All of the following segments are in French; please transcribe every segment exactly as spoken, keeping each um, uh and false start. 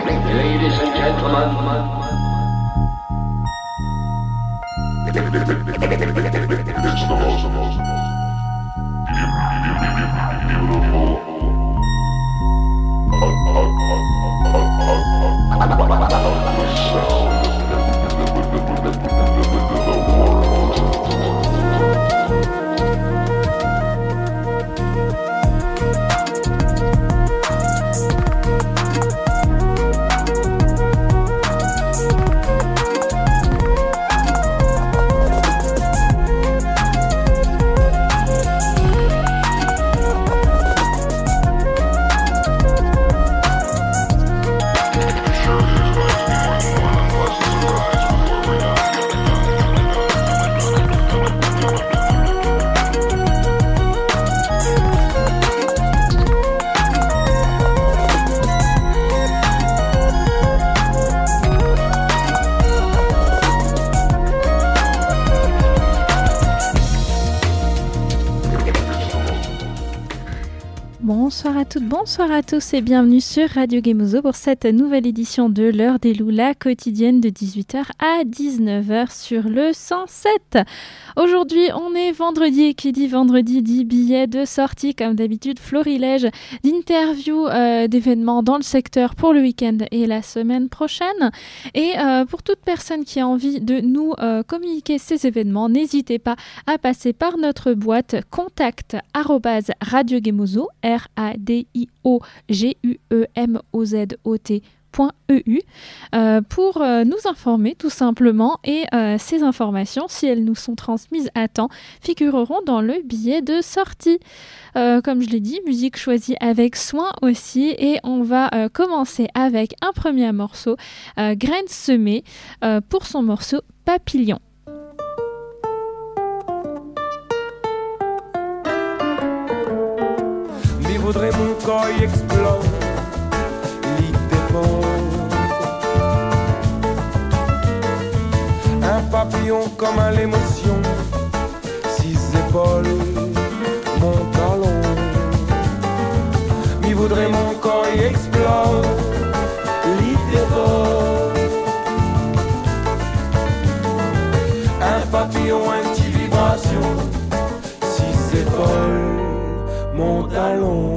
Ladies and gentlemen. It's the most Bonsoir à toutes, bonsoir à tous et bienvenue sur Radio Gemozo pour cette nouvelle édition de l'heure des loups, la quotidienne de dix-huit heures à dix-neuf heures sur le cent sept. Aujourd'hui, on est vendredi et qui dit vendredi dit billets de sortie, comme d'habitude, florilège d'interviews, euh, d'événements dans le secteur pour le week-end et la semaine prochaine. Et euh, pour toute personne qui a envie de nous euh, communiquer ces événements, n'hésitez pas à passer par notre boîte contact arobase radio gemozo, R A D I O G U E M O Z O T point E U euh, pour euh, nous informer tout simplement et euh, ces informations, si elles nous sont transmises à temps, figureront dans le billet de sortie. Euh, comme je l'ai dit, musique choisie avec soin aussi et on va euh, commencer avec un premier morceau, euh, Graines semées, euh, pour son morceau Papillon. Voudrais mon corps y explose, lit dépose. Un papillon comme à l'émotion, six épaules, mon talon. M'y voudrais mon corps y explose, lit dépose. Un papillon, un petit vibration, six épaules, mon talon.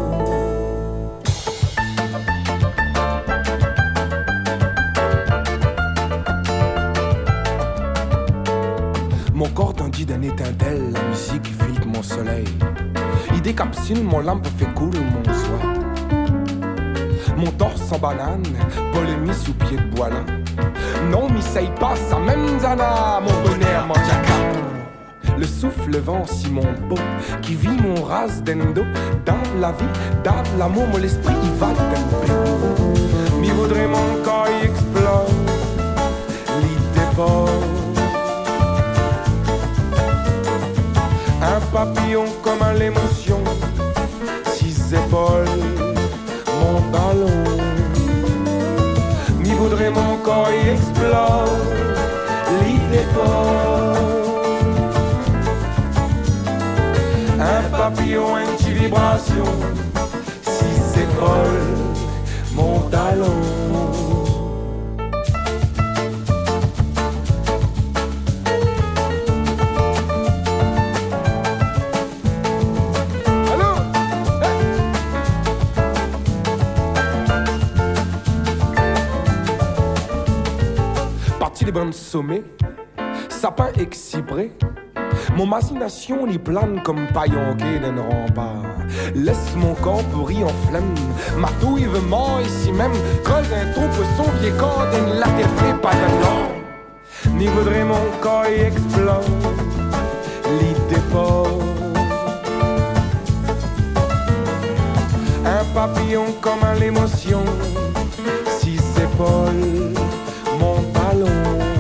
Mon corps tendit d'un étincelle, la musique filtre mon soleil. Il décapsule mon lampe, fait cool mon soir. Mon torse en banane, polémie sous pied de bois là. Non, m'essaye pas, ça même zana, mon bonheur, mon jacquard. Le souffle vent si mon beau, qui vit mon race d'endo. Dave la vie, dave l'amour, mon esprit il va d'un m'y voudrait mon corps y explose, lit dépose. Un papillon comme à l'émotion, six épaules, mon ballon. M'y voudrait mon corps y explose, lit dépose. Un papillon, une petite vibration, six épaules, mon talon. Allô? Hey! Parti des bandes sommets, sapin excibré. Mon machination les plane comme paillonqué d'un rempart. Laisse mon corps pourri en flemme, marteau il veut mort ici même. Creuse un trou pour son vieux corps d'une latte fait pas de nom. Ni voudrait mon corps y explose, l'y dépose. Un papillon comme à l'émotion, six épaules, mon ballon.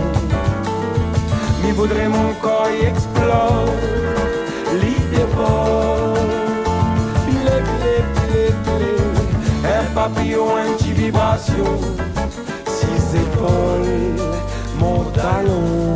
M'y voudrait mon corps y explose, lit dépose. Blé, blé, blé, blé. Un papillon, une petite vibration, six épaules, mon talon.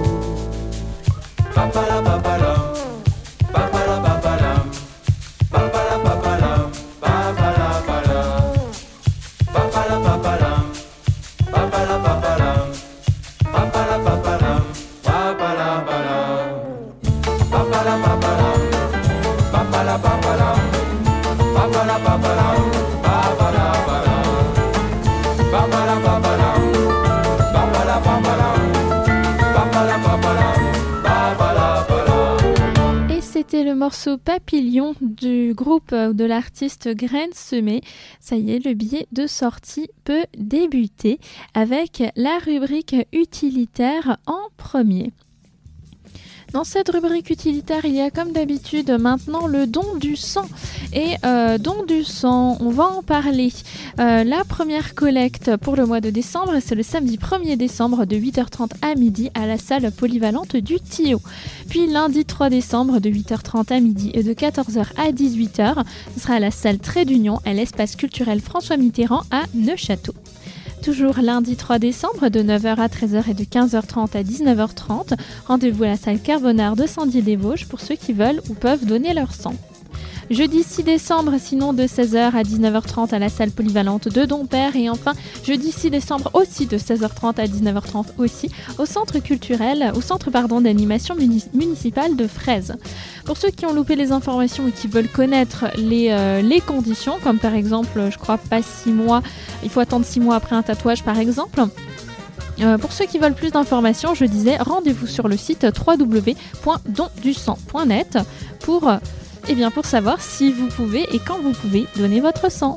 Papala, papala, papala, papala, papala, papala, papala, papala, papala. C'était le morceau Papillon du groupe de l'artiste Graines Semées. Ça y est, le billet de sortie peut débuter avec la rubrique utilitaire en premier. Dans cette rubrique utilitaire, il y a comme d'habitude maintenant le don du sang. Et euh, don du sang, on va en parler. Euh, la première collecte pour le mois de décembre, c'est le samedi premier décembre de huit heures trente à midi à la salle polyvalente du Tillot. Puis lundi trois décembre de huit heures trente à midi et de quatorze heures à dix-huit heures, ce sera à la salle Trait d'Union à l'espace culturel François Mitterrand à Neufchâteau. Toujours lundi trois décembre de neuf heures à treize heures et de quinze heures trente à dix-neuf heures trente, rendez-vous à la salle Carbonard de Sandier-des-Vosges pour ceux qui veulent ou peuvent donner leur sang. Jeudi six décembre, sinon de seize heures à dix-neuf heures trente à la salle polyvalente de Dompère. Et enfin, jeudi six décembre aussi de seize heures trente à dix-neuf heures trente aussi au centre culturel, au centre pardon, d'animation muni- municipale de Fraises. Pour ceux qui ont loupé les informations et qui veulent connaître les, euh, les conditions, comme par exemple, je crois pas six mois, il faut attendre six mois après un tatouage par exemple. Euh, pour ceux qui veulent plus d'informations, je disais, rendez-vous sur le site w w w point don du sang point net pour... Euh, Eh bien pour savoir si vous pouvez et quand vous pouvez donner votre sang.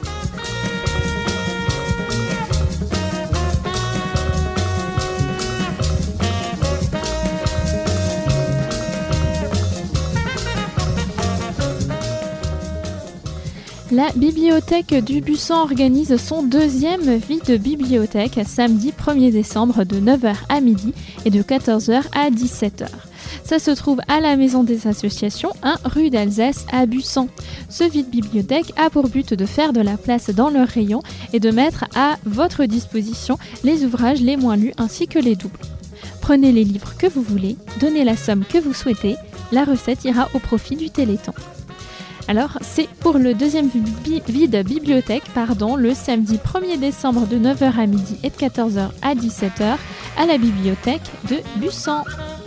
La bibliothèque du Bussan organise son deuxième Vie de bibliothèque samedi premier décembre de neuf heures à midi et de quatorze heures à dix-sept heures. Ça se trouve à la Maison des Associations, un rue d'Alsace à Bussan. Ce vide bibliothèque a pour but de faire de la place dans leur rayon et de mettre à votre disposition les ouvrages les moins lus ainsi que les doubles. Prenez les livres que vous voulez, donnez la somme que vous souhaitez, la recette ira au profit du Téléthon. Alors, c'est pour le deuxième bi- vide bibliothèque, pardon, le samedi premier décembre de neuf heures à midi et de quatorze heures à dix-sept heures à la bibliothèque de Bussan.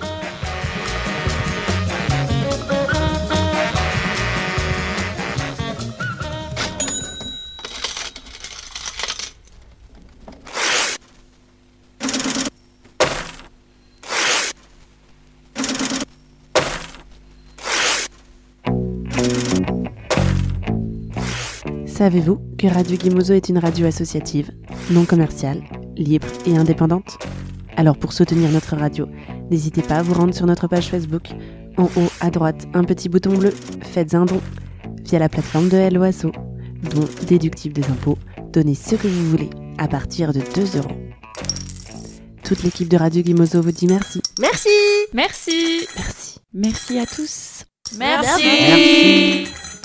Savez-vous que Radio Guimozo est une radio associative, non commerciale, libre et indépendante ? Alors pour soutenir notre radio, n'hésitez pas à vous rendre sur notre page Facebook. En haut à droite, un petit bouton bleu, faites un don. Via la plateforme de Hello Asso, don déductible des impôts, donnez ce que vous voulez, à partir de deux euros. Toute l'équipe de Radio Guimozo vous dit merci. Merci. Merci. Merci. Merci à tous. Merci. Merci.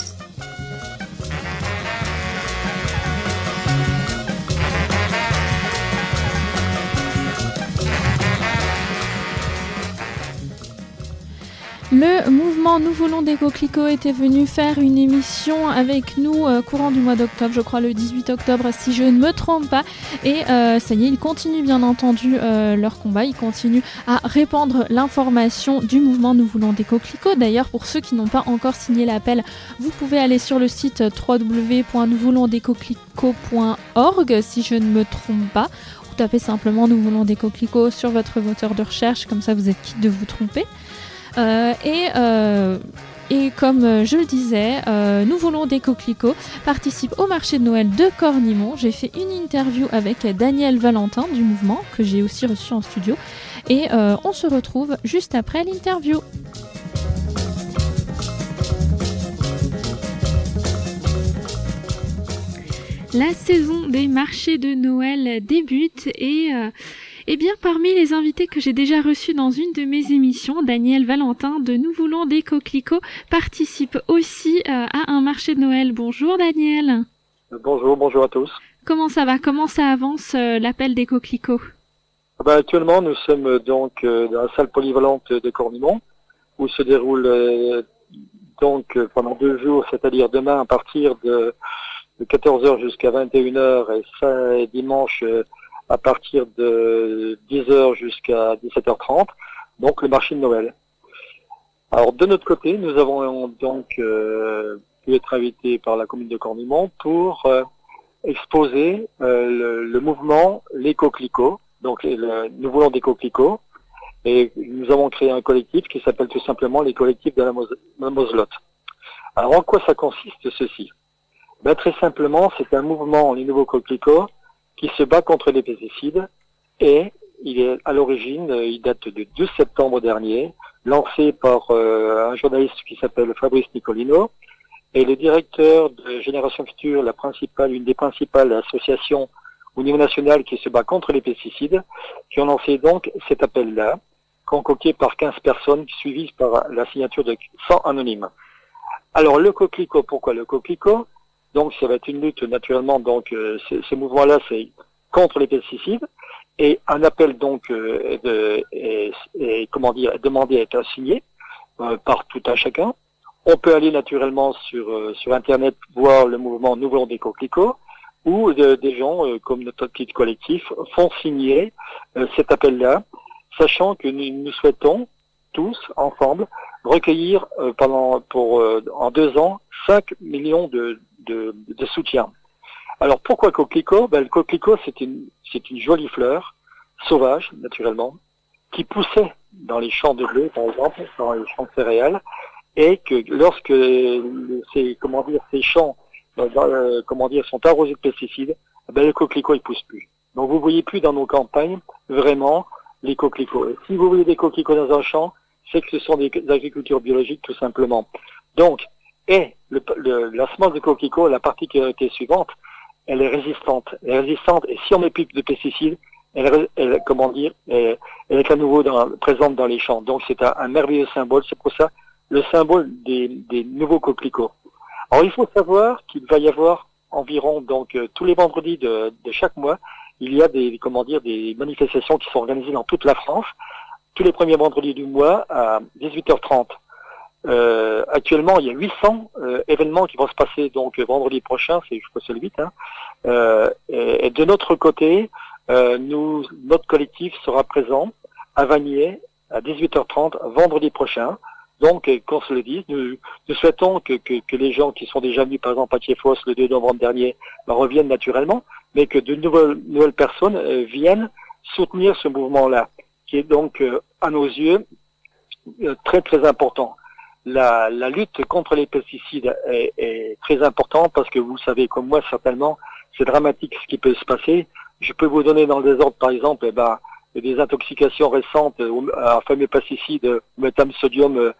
Le mouvement Nous voulons des coquelicots était venu faire une émission avec nous euh, courant du mois d'octobre, je crois le dix-huit octobre si je ne me trompe pas. Et euh, ça y est, ils continuent bien entendu euh, leur combat, ils continuent à répandre l'information du mouvement Nous voulons des coquelicots. D'ailleurs, pour ceux qui n'ont pas encore signé l'appel, vous pouvez aller sur le site w w w point nous voulons des coquelicots point org si je ne me trompe pas. Vous tapez simplement Nous voulons des coquelicots sur votre moteur de recherche, comme ça vous êtes quitte de vous tromper. Euh, et, euh, et comme je le disais, euh, Nous voulons des coquelicots participe au marché de Noël de Cornimont. J'ai fait une interview avec Daniel Valentin du mouvement, que j'ai aussi reçu en studio. Et euh, on se retrouve juste après l'interview. La saison des marchés de Noël débute et... Euh, Eh bien, parmi les invités que j'ai déjà reçus dans une de mes émissions, Daniel Valentin de Nous voulons des coquelicots participe aussi euh, à un marché de Noël. Bonjour Daniel. Bonjour, bonjour à tous. Comment ça va ? Comment ça avance euh, l'appel des coquelicots ? Ah ben, actuellement, nous sommes donc euh, dans la salle polyvalente de Cornimont, où se déroule euh, donc pendant deux jours, c'est-à-dire demain à partir de de quatorze heures jusqu'à vingt et une heures et, ça, et dimanche euh, à partir de dix heures jusqu'à dix-sept heures trente, donc le marché de Noël. Alors de notre côté, nous avons donc euh, pu être invités par la commune de Cornimont pour euh, exposer euh, le, le mouvement Les Coquelicots. Donc le, nous voulons des coquelicots et nous avons créé un collectif qui s'appelle tout simplement les collectifs de la, Mos- la Moselotte. Alors en quoi ça consiste ceci? Ben, très simplement, c'est un mouvement, les nouveaux coquelicots, qui se bat contre les pesticides et il est à l'origine, il date du douze septembre dernier, lancé par euh, un journaliste qui s'appelle Fabrice Nicolino et le directeur de Génération Future, la principale, une des principales associations au niveau national qui se bat contre les pesticides, qui ont lancé donc cet appel-là, concocté par quinze personnes, suivies par la signature de cent anonymes. Alors le coquelicot, pourquoi le coquelicot? Donc ça va être une lutte naturellement, donc euh, ce, ce mouvement-là c'est contre les pesticides, et un appel donc euh, de, et, et, comment dire, demandé à être signé euh, par tout un chacun. On peut aller naturellement sur, euh, sur Internet voir le mouvement Nous voulons des coquelicots, où de, des gens, euh, comme notre petit collectif, font signer euh, cet appel-là, sachant que nous, nous souhaitons tous, ensemble, recueillir euh, pendant pour euh, en deux ans cinq millions de, de, de soutien. Alors pourquoi coquelicot? Ben, le coquelicot c'est une c'est une jolie fleur, sauvage naturellement, qui poussait dans les champs de blé, par exemple, dans les champs de céréales, et que lorsque ces comment dire ces champs Euh, comment dire, sont arrosés de pesticides, ben, le coquelicot il pousse plus. Donc vous voyez plus dans nos campagnes vraiment les coquelicots. Et si vous voyez des coquelicots dans un champ, c'est que ce sont des agricultures biologiques tout simplement. Donc, et le, le, la semence de coquelicot, la particularité suivante, elle est résistante. Elle est résistante et si on met plus de pesticides, elle, elle comment dire, elle, elle est à nouveau dans, présente dans les champs. Donc c'est un, un merveilleux symbole. C'est pour ça le symbole des, des nouveaux coquelicots. Alors il faut savoir qu'il va y avoir environ donc euh, tous les vendredis de, de chaque mois, il y a des comment dire des manifestations qui sont organisées dans toute la France, tous les premiers vendredis du mois à dix-huit heures trente. Euh, actuellement, il y a huit cents euh, événements qui vont se passer donc vendredi prochain, c'est je crois c'est le huit. Hein. Euh, et, et de notre côté, euh, nous notre collectif sera présent à Vanier à dix-huit heures trente vendredi prochain. Donc, qu'on se le dise, nous, nous souhaitons que, que, que les gens qui sont déjà venus, par exemple, à Thiéphos le deux novembre dernier, ben, reviennent naturellement, mais que de nouvelles, nouvelles personnes euh, viennent soutenir ce mouvement-là, qui est donc, euh, à nos yeux, euh, très très important. La, la lutte contre les pesticides est, est très importante parce que vous savez comme moi, certainement, c'est dramatique ce qui peut se passer. Je peux vous donner dans le désordre, par exemple, eh ben, des intoxications récentes à un fameux pesticide, métam-sodium, euh,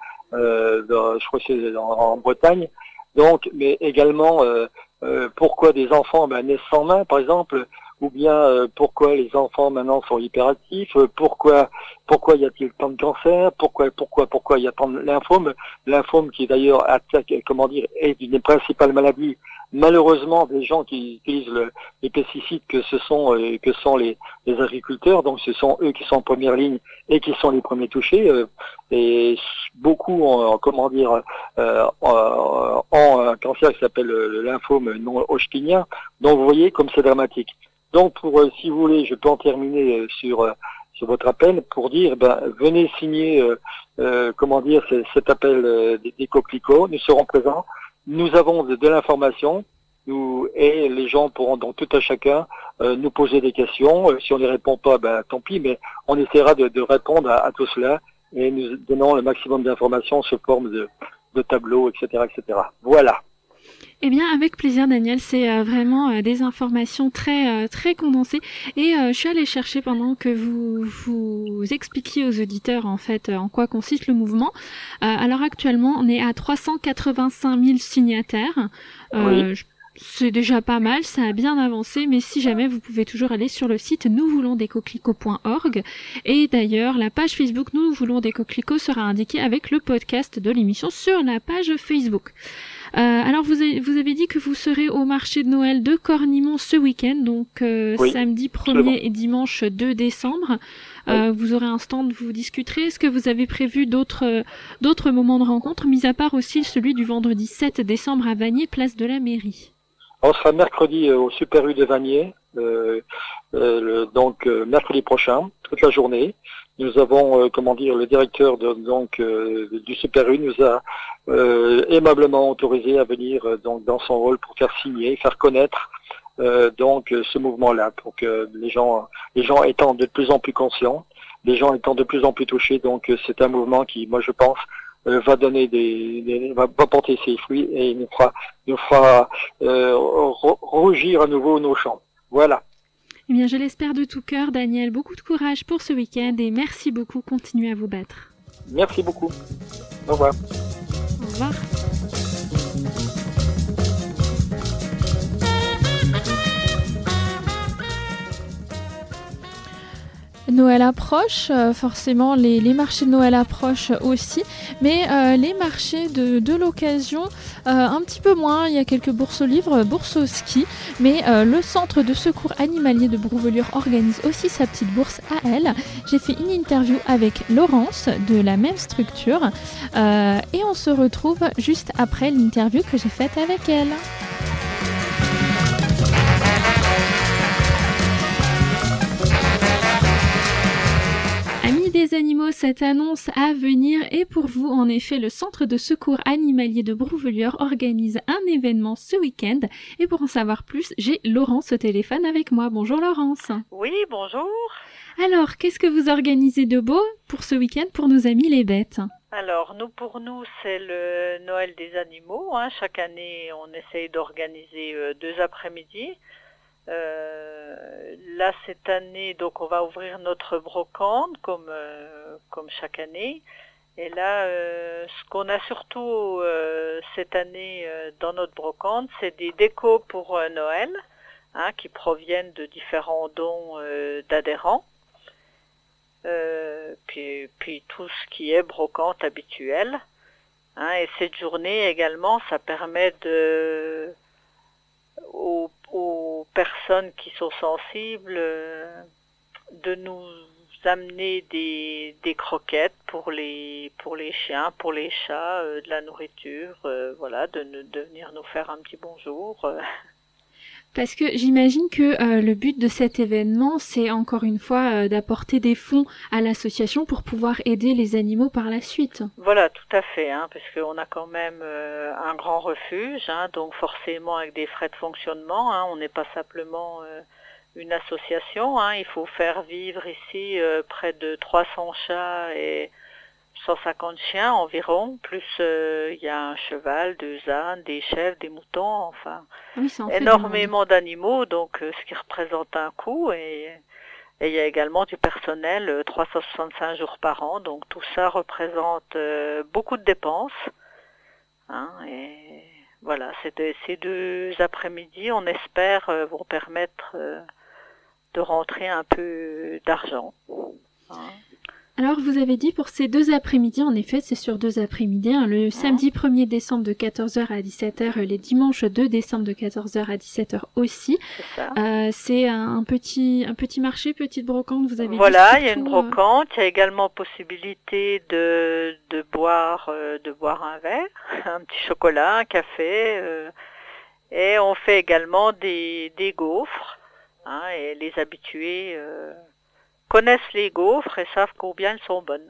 euh, je crois que c'est en, en Bretagne. Donc, mais également, euh, euh, pourquoi des enfants ben, naissent sans main, par exemple, ou bien euh, pourquoi les enfants maintenant sont hyperactifs, euh, pourquoi pourquoi y a-t-il tant de cancers, pourquoi pourquoi pourquoi il y a tant de lymphome, lymphome qui d'ailleurs attaque, comment dire, est une des principales maladies. Malheureusement, des gens qui utilisent le, les pesticides, que ce sont euh, que sont les, les agriculteurs, donc ce sont eux qui sont en première ligne et qui sont les premiers touchés. Euh, et beaucoup ont, comment dire, euh, ont un cancer qui s'appelle le lymphome non hodgkinien. Donc vous voyez comme c'est dramatique. Donc pour, euh, si vous voulez, je peux en terminer euh, sur euh, sur votre appel pour dire, ben venez signer, euh, euh, comment dire, cet appel euh, des, des coquelicots. Nous serons présents. Nous avons de, de l'information, nous et les gens pourront donc tout à chacun euh, nous poser des questions. Euh, si on ne répond pas, ben tant pis, mais on essaiera de, de répondre à, à tout cela et nous donnons le maximum d'informations sous forme de, de tableaux, et cetera, et cetera. Voilà. Eh bien, avec plaisir, Daniel. C'est euh, vraiment euh, des informations très euh, très condensées. Et euh, je suis allée chercher pendant que vous vous expliquiez aux auditeurs en fait euh, en quoi consiste le mouvement. Euh, alors actuellement, on est à trois cent quatre-vingt-cinq mille signataires. Euh, oui. je C'est déjà pas mal, ça a bien avancé, mais si jamais vous pouvez toujours aller sur le site nous voulons des coquelicots point org. Et d'ailleurs, la page Facebook Nous voulons des coquelicots sera indiquée avec le podcast de l'émission sur la page Facebook. Euh, alors vous avez, vous avez dit que vous serez au marché de Noël de Cornimont ce week-end, donc euh, oui, samedi premier et dimanche deux décembre. Euh, oui. Vous aurez un stand, vous discuterez. Est-ce que vous avez prévu d'autres d'autres moments de rencontre, mis à part aussi celui du vendredi sept décembre à Vanier, place de la mairie? Alors, ce sera mercredi euh, au Super U de Vanier, euh, euh, le- donc euh, mercredi prochain, toute la journée. Nous avons, euh, comment dire, le directeur de, donc euh, du Super U nous a euh, aimablement autorisé à venir euh, donc dans son rôle pour faire signer, faire connaître euh, donc euh, ce mouvement-là, pour que les gens, les gens étant de plus en plus conscients, les gens étant de plus en plus touchés. Donc euh, c'est un mouvement qui, moi je pense, euh, va donner des, des va, va porter ses fruits et nous fera, nous fera euh, ro- rougir à nouveau nos champs. Voilà. Eh bien, je l'espère de tout cœur, Daniel. Beaucoup de courage pour ce week-end et merci beaucoup. Continuez à vous battre. Merci beaucoup. Au revoir. Au revoir. Noël approche, euh, forcément les, les marchés de Noël approchent aussi, mais euh, les marchés de, de l'occasion, euh, un petit peu moins. Il y a quelques bourses aux livres, bourses au ski, mais euh, le centre de secours animalier de Brouvelure organise aussi sa petite bourse à elle. J'ai fait une interview avec Laurence de la même structure euh, et on se retrouve juste après l'interview que j'ai faite avec elle. Amis des animaux, cette annonce à venir est pour vous. En effet, le centre de secours animalier de Brouvelure organise un événement ce week-end. Et pour en savoir plus, j'ai Laurence au téléphone avec moi. Bonjour Laurence. Oui, bonjour. Alors, qu'est-ce que vous organisez de beau pour ce week-end pour nos amis les bêtes ? Alors, nous, pour nous, c'est le Noël des animaux. Hein. Chaque année, on essaye d'organiser euh, deux après-midi. Euh, là, cette année, donc, on va ouvrir notre brocante comme euh, comme chaque année. Et là, euh, ce qu'on a surtout euh, cette année euh, dans notre brocante, c'est des décos pour euh, Noël, hein, qui proviennent de différents dons euh, d'adhérents. Euh, puis, puis tout ce qui est brocante habituelle. Hein, et cette journée également, ça permet de aux, aux personnes qui sont sensibles euh, de nous amener des, des croquettes pour les pour les chiens, pour les chats, euh, de la nourriture, euh, voilà, de, de venir nous faire un petit bonjour. Euh. Parce que j'imagine que euh, le but de cet événement, c'est encore une fois euh, d'apporter des fonds à l'association pour pouvoir aider les animaux par la suite. Voilà, tout à fait, hein, parce qu'on a quand même euh, un grand refuge, hein, donc forcément avec des frais de fonctionnement, hein, on n'est pas simplement euh, une association, hein, il faut faire vivre ici euh, près de trois cents chats et cent cinquante chiens environ, plus euh, il y a un cheval, deux ânes, des chèvres, des moutons, enfin Oui, ça en fait énormément d'animaux, donc euh, ce qui représente un coût, et, et il y a également du personnel euh, trois cent soixante-cinq jours par an, donc tout ça représente euh, beaucoup de dépenses, hein, et voilà, ces deux, ces deux après-midi, on espère, euh, vont permettre euh, de rentrer un peu d'argent, hein. Alors, vous avez dit pour ces deux après-midi, en effet, c'est sur deux après-midi, hein, le samedi premier décembre de quatorze heures à dix-sept heures, les dimanches deux décembre de quatorze heures à dix-sept heures aussi. C'est ça. Euh, c'est un, un petit un petit marché, petite brocante, vous avez Voilà, dit. il y a une surtout, brocante, il y a également possibilité de de boire euh, de boire un verre, un petit chocolat, un café, euh, et on fait également des des gaufres, hein, et les habitués euh, connaissent les gaufres et savent combien elles sont bonnes.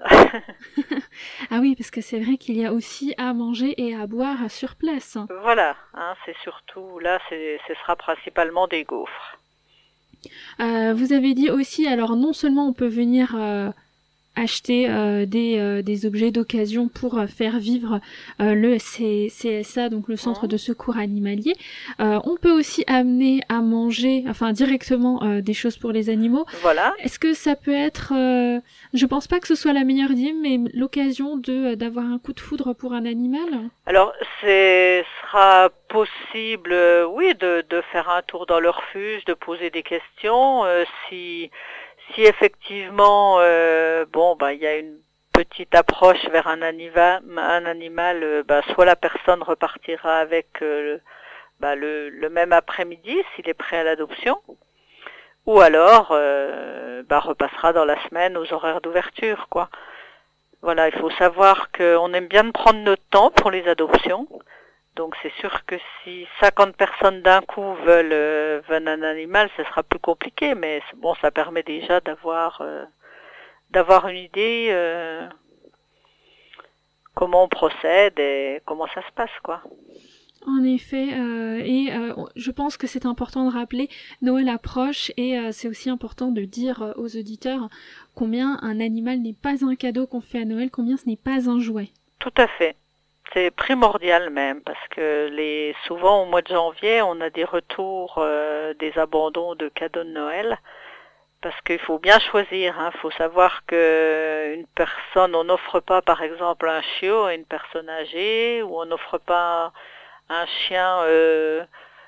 Ah oui, parce que c'est vrai qu'il y a aussi à manger et à boire sur place. Voilà, hein, c'est surtout, là, c'est, ce sera principalement des gaufres. Euh, vous avez dit aussi, alors non seulement on peut venir euh, acheter euh, des, euh, des objets d'occasion pour euh, faire vivre euh, le C- CSA, donc le centre Mmh. de secours animalier, euh, on peut aussi amener à manger, enfin directement euh, des choses pour les animaux. Voilà. Est-ce que ça peut être, euh, je pense pas que ce soit la meilleure idée, mais l'occasion de d'avoir un coup de foudre pour un animal? Alors, ce sera possible, euh, oui, de, de faire un tour dans le refuge, de poser des questions, euh, si si effectivement, euh, bon, bah, il y a une petite approche vers un animal, un animal, euh, bah, soit la personne repartira avec euh, bah, le, le même après-midi s'il est prêt à l'adoption, ou alors, euh, bah, repassera dans la semaine aux horaires d'ouverture, quoi. Voilà, il faut savoir qu'on aime bien de prendre notre temps pour les adoptions, Donc c'est sûr que si cinquante personnes d'un coup veulent, euh, veulent un animal, ce sera plus compliqué, mais bon, ça permet déjà d'avoir euh, d'avoir une idée euh, comment on procède et comment ça se passe, quoi. En effet, euh, et euh, je pense que c'est important de rappeler, Noël approche et euh, c'est aussi important de dire euh, aux auditeurs combien un animal n'est pas un cadeau qu'on fait à Noël, combien ce n'est pas un jouet. Tout à fait. C'est primordial même, parce que les souvent au mois de janvier, on a des retours, euh, des abandons de cadeaux de Noël, parce qu'il faut bien choisir. Il hein. faut savoir qu'une personne, on n'offre pas par exemple un chiot à une personne âgée, ou on n'offre pas un chien euh,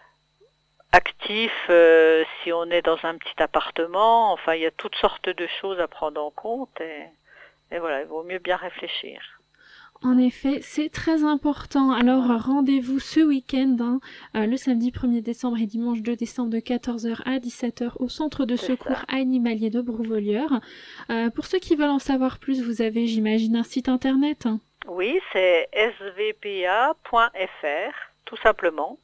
actif euh, si on est dans un petit appartement. Enfin, il y a toutes sortes de choses à prendre en compte, et, et voilà, il vaut mieux bien réfléchir. En effet, c'est très important. Alors, rendez-vous ce week-end, hein, euh, le samedi premier décembre et dimanche deux décembre de quatorze heures à dix-sept heures au centre de C'est secours ça. animalier de Brouvolieures. Euh, pour ceux qui veulent en savoir plus, vous avez, j'imagine, un site internet. Oui, c'est s v p a point f r, tout simplement.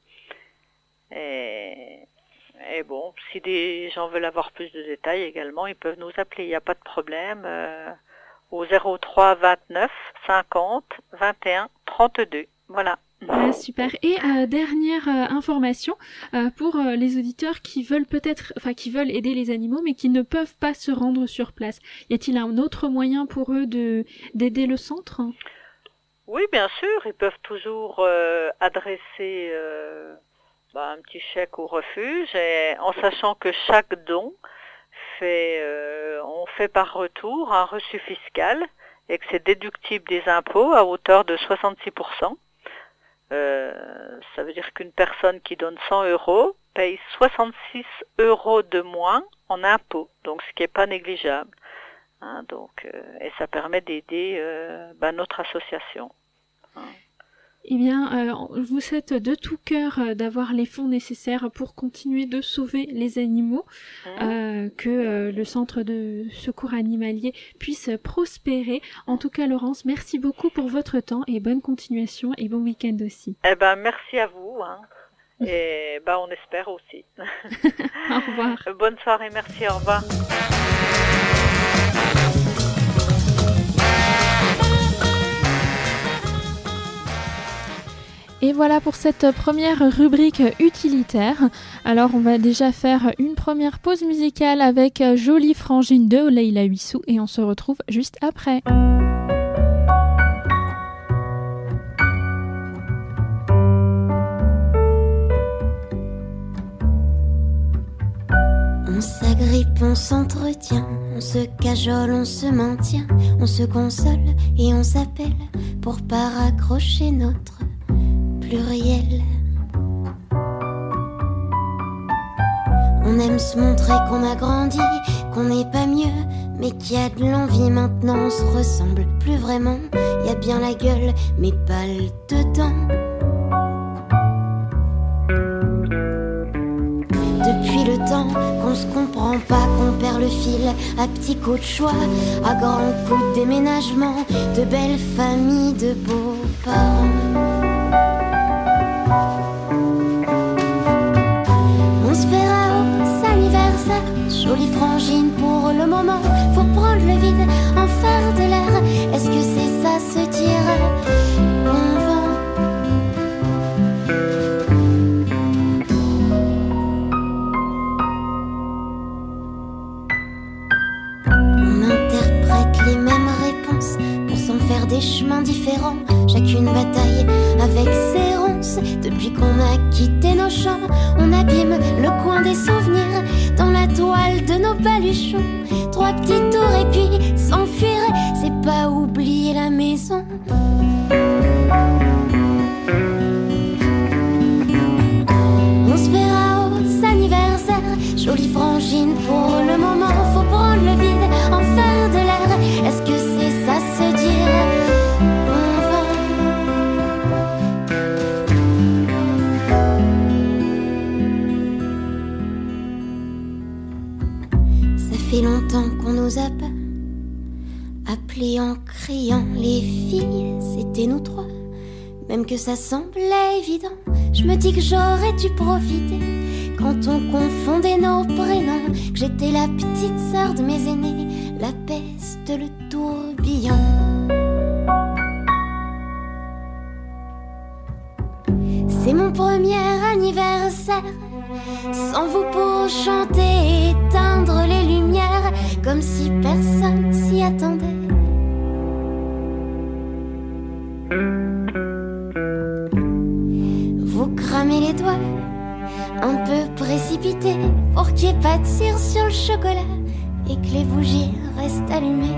Et, et bon, si des gens veulent avoir plus de détails également, ils peuvent nous appeler, il n'y a pas de problème. Euh, au zéro trois vingt-neuf cinquante vingt et un trente-deux. Voilà. Ah, super. Et euh, dernière euh, information euh, pour euh, les auditeurs qui veulent peut-être, enfin qui veulent aider les animaux, mais qui ne peuvent pas se rendre sur place. Y a-t-il un autre moyen pour eux de d'aider le centre ? Oui, bien sûr, ils peuvent toujours euh, adresser euh, bah, un petit chèque au refuge, et en sachant que chaque don fait, euh, on fait par retour un reçu fiscal et que c'est déductible des impôts à hauteur de soixante-six pour cent. Euh, ça veut dire qu'une personne qui donne cent euros paye soixante-six euros de moins en impôts, donc ce qui n'est pas négligeable. Hein, donc, euh, et ça permet d'aider euh, bah, notre association. Hein. Eh bien, euh, vous souhaite de tout cœur euh, d'avoir les fonds nécessaires pour continuer de sauver les animaux, mmh. euh, que euh, le centre de secours animalier puisse prospérer. En tout cas, Laurence, merci beaucoup pour votre temps et bonne continuation et bon week-end aussi. Eh ben, merci à vous. Hein. Et ben, on espère aussi. Au revoir. Bonne soirée, merci, au revoir. Et voilà pour cette première rubrique utilitaire. Alors on va déjà faire une première pause musicale avec Jolie Frangine de Leila Huissou et on se retrouve juste après. On s'agrippe, on s'entretient, on se cajole, on se maintient, on se console et on s'appelle pour pas raccrocher notre pluriel. On aime se montrer qu'on a grandi, qu'on n'est pas mieux, mais qu'il y a de l'envie. Maintenant on se ressemble plus vraiment. Il y a bien la gueule, mais pas le dedans. Depuis le temps qu'on se comprend pas, qu'on perd le fil à petits coups de choix, à grands coups de déménagement, de belles familles, de beaux parents. On se verra aux anniversaires, jolie frangine pour le moment. Faut prendre le vide, en faire de l'air. Est-ce que c'est ça se dire bon vent? On interprète les mêmes réponses pour s'en faire des chemins différents. Chacune bataille avec ses ronces. Depuis qu'on a quitté nos champs, on abîme le coin des souvenirs dans la toile de nos baluchons. Trois petits tours et puis s'enfuir, c'est pas oublier la maison. On se verra aux anniversaires, jolie frangine pour le moment. Faut prendre le vide, en faire de l'air. Est-ce que c'est ça se dire bon vent? Ça fait longtemps qu'on nous a pas appelés en criant. Les filles, c'était nous trois, même que ça semblait évident. Je me dis que j'aurais dû profiter quand on confondait nos prénoms, que j'étais la petite sœur de mes aînés, la peste, le tourbillon. C'est mon premier anniversaire, sans vous pour chanter et éteindre les lumières, comme si personne s'y attendait. Vous cramez les doigts, un peu précipité, pour qu'il n'y ait pas de cire sur le chocolat et que les bougies restent allumées.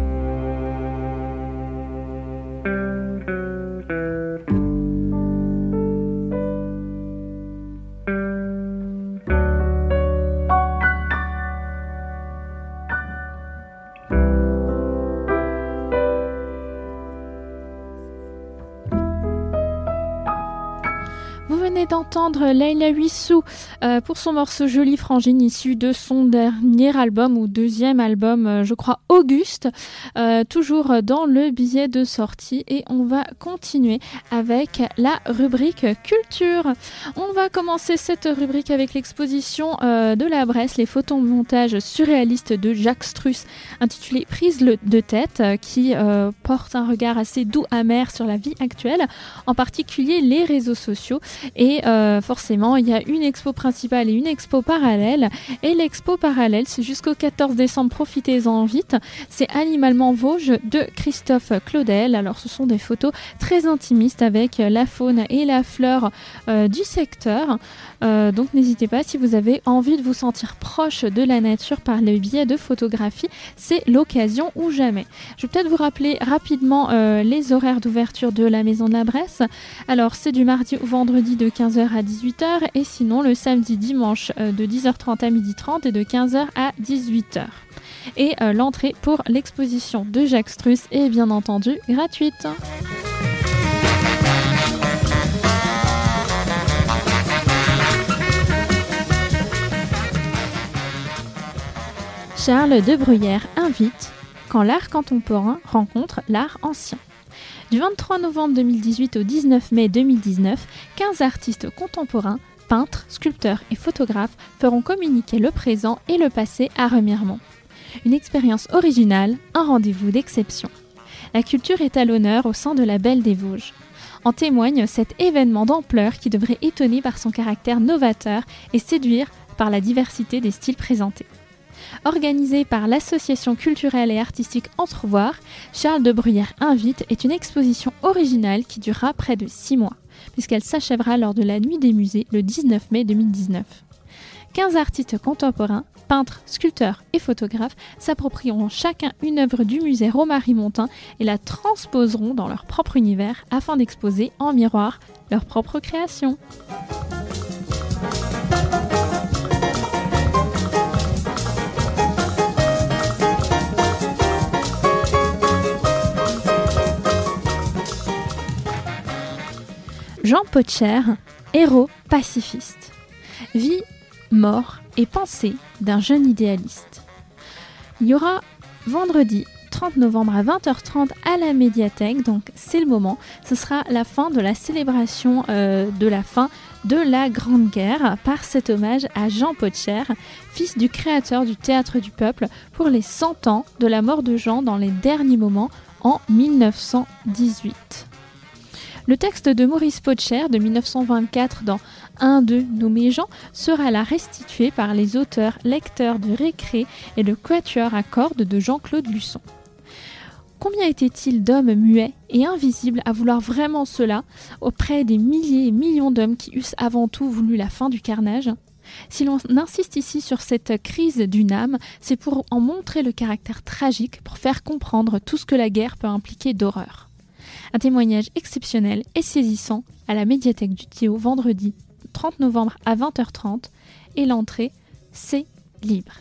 D'entendre Leila Wissou euh, pour son morceau Jolie Frangine, issu de son dernier album ou deuxième album, euh, je crois Auguste, euh, toujours dans le billet de sortie. Et on va continuer avec la rubrique culture. On va commencer cette rubrique avec l'exposition euh, de la Bresse, les photomontages surréalistes de Jacques Struss, intitulée Prise de tête, euh, qui euh, porte un regard assez doux, amer sur la vie actuelle, en particulier les réseaux sociaux. Et Euh, forcément, il y a une expo principale et une expo parallèle. Et l'expo parallèle, c'est jusqu'au quatorze décembre, profitez-en vite. C'est Animalement Vosges de Christophe Claudel. Alors, ce sont des photos très intimistes avec la faune et la flore euh, du secteur. Euh, donc, n'hésitez pas, si vous avez envie de vous sentir proche de la nature par le biais de photographie, c'est l'occasion ou jamais. Je vais peut-être vous rappeler rapidement euh, les horaires d'ouverture de la Maison de la Bresse. Alors, c'est du mardi au vendredi de quinze heures à dix-huit heures et sinon le samedi dimanche euh, de dix heures trente à midi trente et de quinze heures à dix-huit heures. Et euh, l'entrée pour l'exposition de Jacques Struss est bien entendu gratuite. Charles de Bruyère invite quand l'art contemporain rencontre l'art ancien. Du vingt-trois novembre deux mille dix-huit au dix-neuf mai deux mille dix-neuf, quinze artistes contemporains, peintres, sculpteurs et photographes feront communiquer le présent et le passé à Remiremont. Une expérience originale, un rendez-vous d'exception. La culture est à l'honneur au sein de la Belle des Vosges. En témoigne cet événement d'ampleur qui devrait étonner par son caractère novateur et séduire par la diversité des styles présentés. Organisée par l'association culturelle et artistique Entrevoir, Charles de Bruyère invite est une exposition originale qui durera près de six mois, puisqu'elle s'achèvera lors de la Nuit des musées le dix-neuf mai deux mille dix-neuf. quinze artistes contemporains, peintres, sculpteurs et photographes s'approprieront chacun une œuvre du musée Romary-Montin et la transposeront dans leur propre univers afin d'exposer en miroir leur propre création. Jean Potcher, héros pacifiste. Vie, mort et pensée d'un jeune idéaliste. Il y aura vendredi trente novembre à vingt heures trente à la médiathèque, donc c'est le moment. Ce sera la fin de la célébration euh, de la fin de la Grande Guerre par cet hommage à Jean Potcher, fils du créateur du Théâtre du Peuple, pour les cent ans de la mort de Jean dans les derniers moments en mille neuf cent dix-huit. Le texte de Maurice Potcher de mille neuf cent vingt-quatre dans Un d'eux nommé Jean sera là restitué par les auteurs lecteurs de Récré et le quatuor à cordes de Jean-Claude Luçon. Combien était-il d'hommes muets et invisibles à vouloir vraiment cela auprès des milliers et millions d'hommes qui eussent avant tout voulu la fin du carnage ? Si l'on insiste ici sur cette crise d'une âme, c'est pour en montrer le caractère tragique, pour faire comprendre tout ce que la guerre peut impliquer d'horreur. Un témoignage exceptionnel et saisissant à la médiathèque du Thio vendredi trente novembre à vingt heures trente et l'entrée, c'est libre.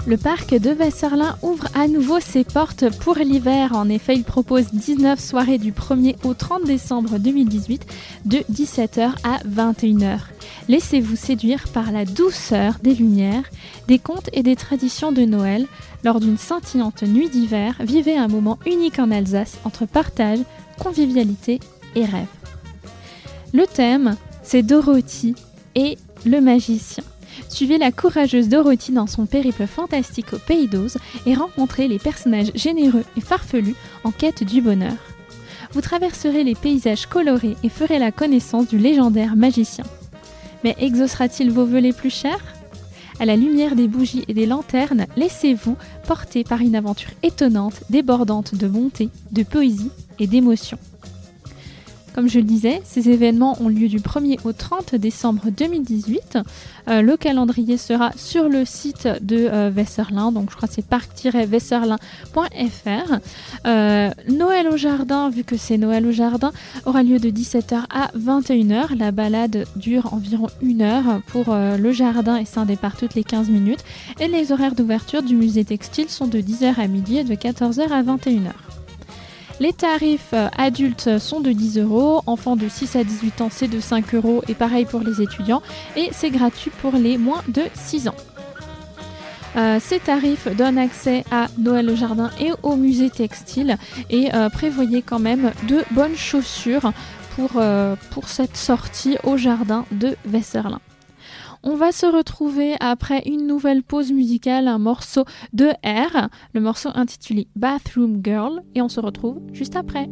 Le parc de Weserlin ouvre à nouveau ses portes pour l'hiver. En effet, il propose dix-neuf soirées du premier au trente décembre deux mille dix-huit de dix-sept heures à vingt et une heures. Laissez-vous séduire par la douceur des lumières, des contes et des traditions de Noël. Lors d'une scintillante nuit d'hiver, vivez un moment unique en Alsace entre partage, convivialité et rêve. Le thème, c'est Dorothy et le magicien. Suivez la courageuse Dorothy dans son périple fantastique au Pays d'Oz et rencontrez les personnages généreux et farfelus en quête du bonheur. Vous traverserez les paysages colorés et ferez la connaissance du légendaire magicien. Mais exaucera-t-il vos vœux les plus chers ? À la lumière des bougies et des lanternes, laissez-vous porter par une aventure étonnante, débordante de bonté, de poésie et d'émotion. Comme je le disais, ces événements ont lieu du premier au trente décembre deux mille dix-huit. Euh, le calendrier sera sur le site de euh, Weserlin, donc je crois que c'est parc tiret weserlin point f r. Euh, Noël au jardin, vu que c'est Noël au jardin, aura lieu de dix-sept heures à vingt et une heures. La balade dure environ une heure pour euh, le jardin et scindé par toutes les quinze minutes. Et les horaires d'ouverture du musée textile sont de dix heures à midi et de quatorze heures à vingt et une heures. Les tarifs euh, adultes sont de dix euros, enfants de six à dix-huit ans c'est de cinq euros et pareil pour les étudiants et c'est gratuit pour les moins de six ans. Euh, ces tarifs donnent accès à Noël au jardin et au musée textile et euh, prévoyez quand même de bonnes chaussures pour, euh, pour cette sortie au jardin de Weserlin. On va se retrouver après une nouvelle pause musicale, un morceau de R, le morceau intitulé Bathroom Girl, et on se retrouve juste après.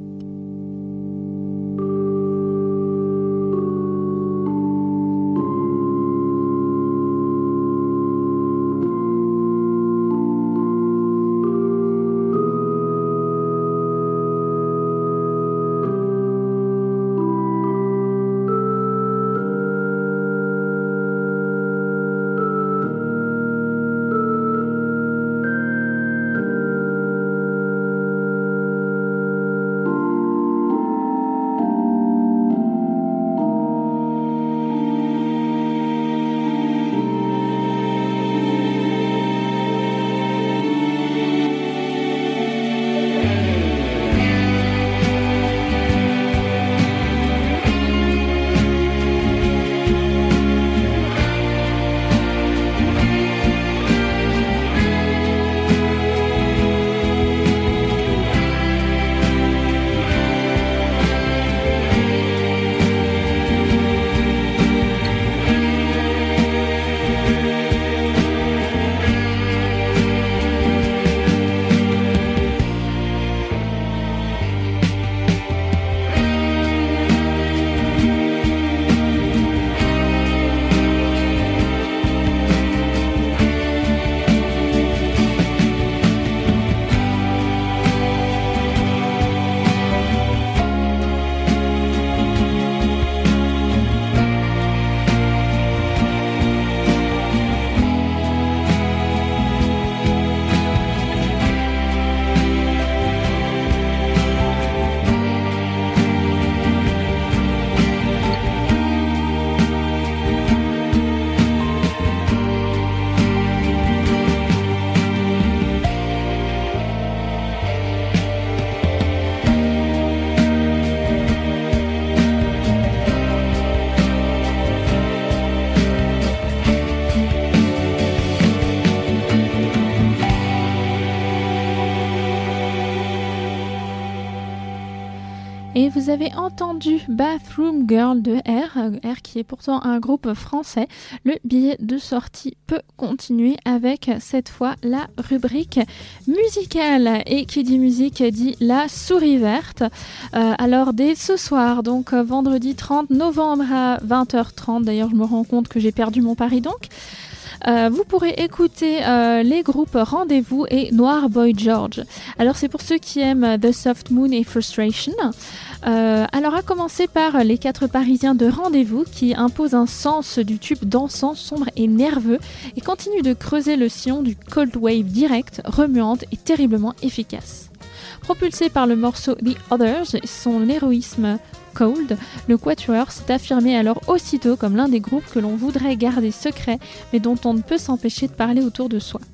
Et vous avez entendu Bathroom Girl de R, R qui est pourtant un groupe français. Le billet de sortie peut continuer avec cette fois la rubrique musicale. Et qui dit musique dit la souris verte. Euh, alors dès ce soir, donc vendredi trente novembre à vingt heures trente, d'ailleurs je me rends compte que j'ai perdu mon pari donc. Euh, vous pourrez écouter euh, les groupes Rendez-vous et Noir Boy George. Alors c'est pour ceux qui aiment The Soft Moon et Frustration. Euh, alors à commencer par les quatre Parisiens de Rendez-vous qui imposent un sens du tube dansant, sombre et nerveux et continuent de creuser le sillon du cold wave direct, remuante et terriblement efficace. Propulsé par le morceau The Others et son héroïsme Cold, le Quatuor s'est affirmé alors aussitôt comme l'un des groupes que l'on voudrait garder secret mais dont on ne peut s'empêcher de parler autour de soi.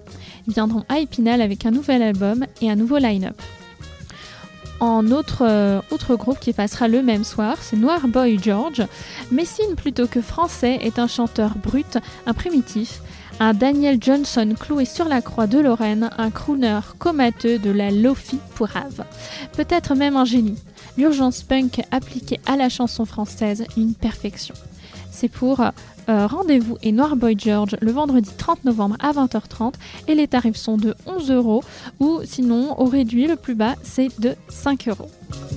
viendront à Épinal avec un nouvel album et un nouveau line-up. En autre, euh, autre groupe qui passera le même soir, c'est Noir Boy George. Messine plutôt que français est un chanteur brut, un primitif, un Daniel Johnson cloué sur la croix de Lorraine, un crooner comateux de la Lofi pourrave. Peut-être même un génie. L'urgence punk appliquée à la chanson française, une perfection. C'est pour euh, Rendez-vous et Noir Boy George le vendredi trente novembre à vingt heures trente et les tarifs sont de onze euros ou sinon au réduit le plus bas c'est de cinq euros.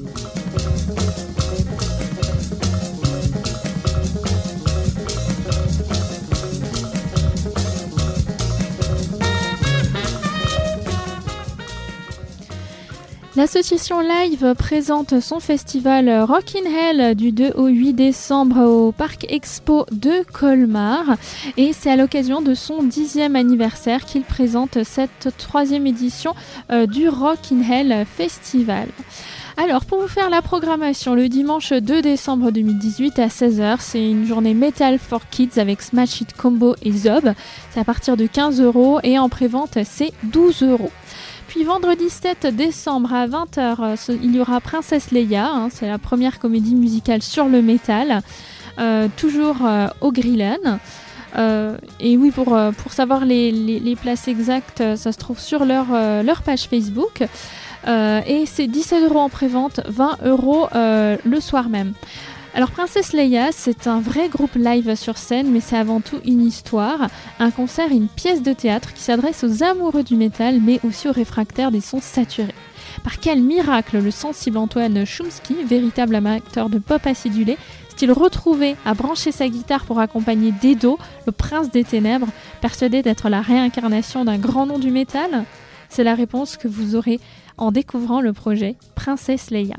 L'association Live présente son festival Rock in Hell du deux au huit décembre au Parc Expo de Colmar et c'est à l'occasion de son dixième anniversaire qu'il présente cette troisième édition euh, du Rock in Hell Festival. Alors, pour vous faire la programmation, le dimanche deux décembre deux mille dix-huit à seize heures, c'est une journée Metal for Kids avec Smash It Combo et Zob. C'est à partir de quinze euros et en prévente, c'est douze euros. Puis vendredi sept décembre à vingt heures, il y aura Princesse Leia, hein, c'est la première comédie musicale sur le métal, euh, toujours euh, au Grillen. Euh, et oui, pour, euh, pour savoir les, les, les places exactes, ça se trouve sur leur, euh, leur page Facebook. Euh, et c'est dix-sept euros en prévente, vingt euros euh, le soir même. Alors Princesse Leia, c'est un vrai groupe live sur scène, mais c'est avant tout une histoire, un concert et une pièce de théâtre qui s'adresse aux amoureux du métal, mais aussi aux réfractaires des sons saturés. Par quel miracle le sensible Antoine Chomsky, véritable amateur de pop acidulé, s'est-il retrouvé à brancher sa guitare pour accompagner Dedo, le prince des ténèbres, persuadé d'être la réincarnation d'un grand nom du métal ? C'est la réponse que vous aurez en découvrant le projet Princesse Leia.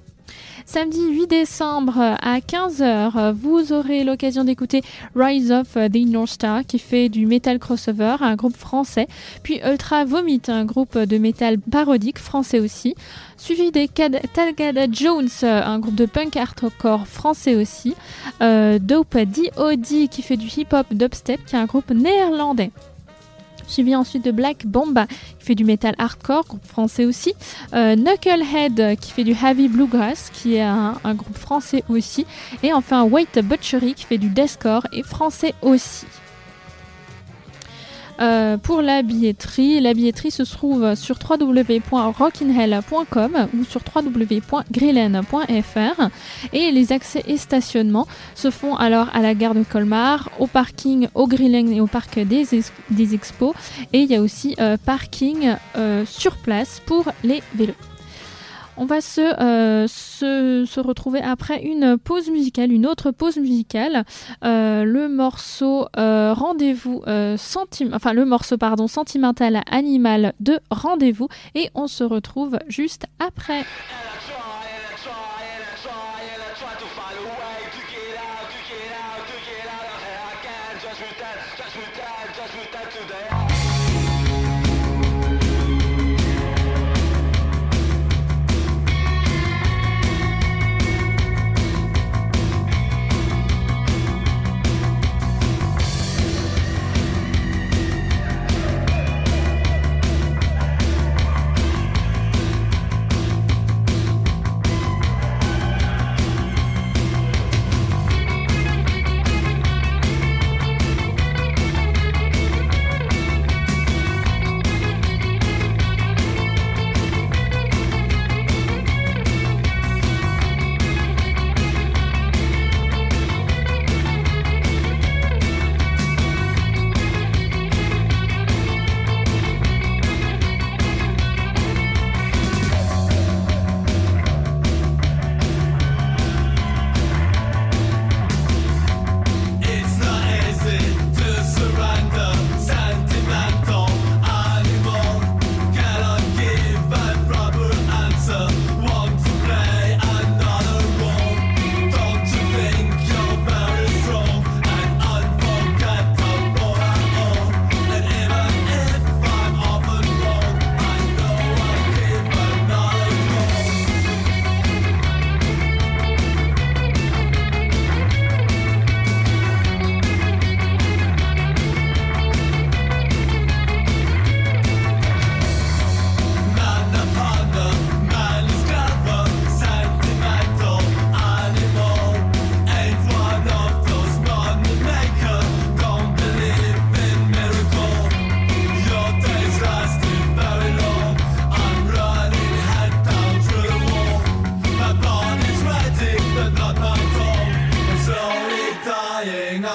Samedi huit décembre à quinze heures, vous aurez l'occasion d'écouter Rise of the North Star qui fait du metal crossover, un groupe français, puis Ultra Vomit, un groupe de metal parodique français aussi, suivi des Tagada Jones, un groupe de punk hardcore français aussi, euh, Dope D O D qui fait du hip-hop dubstep qui est un groupe néerlandais. Suivi ensuite de Black Bomba qui fait du metal hardcore, groupe français aussi. Euh, Knucklehead qui fait du heavy bluegrass, qui est un, un groupe français aussi. Et enfin White Butchery qui fait du deathcore et français aussi. Euh, pour la billetterie, la billetterie se trouve sur w w w point rockinhell point com ou sur w w w point grillen point f r et les accès et stationnements se font alors à la gare de Colmar, au parking au Grillen et au parc des, ex- des expos et il y a aussi euh, parking euh, sur place pour les vélos. On va se, euh, se, se retrouver après une pause musicale, une autre pause musicale. Euh, le morceau euh, Rendez-vous, euh, sentim- enfin le morceau pardon Sentimental Animal de Rendez-vous et on se retrouve juste après.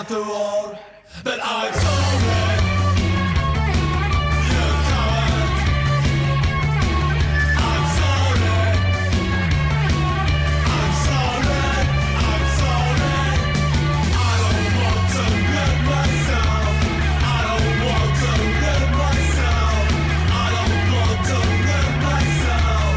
after all, but I'm sorry. You coward. I'm sorry. I'm sorry. I'm sorry. I don't want to hurt myself. I don't want to hurt myself. I don't want to hurt myself.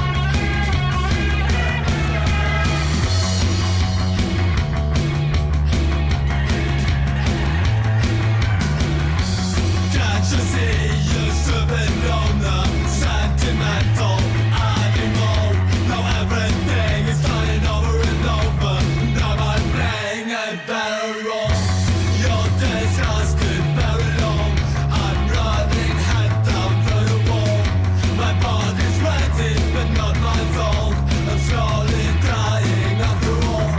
Can't you see you're stupid loner, sentimental animal? Now everything is starting over and over. Now I'm playing a better role. Your days lasted very long. I'm running head down through the wall. My body's ready, but not my soul. I'm slowly dying after all.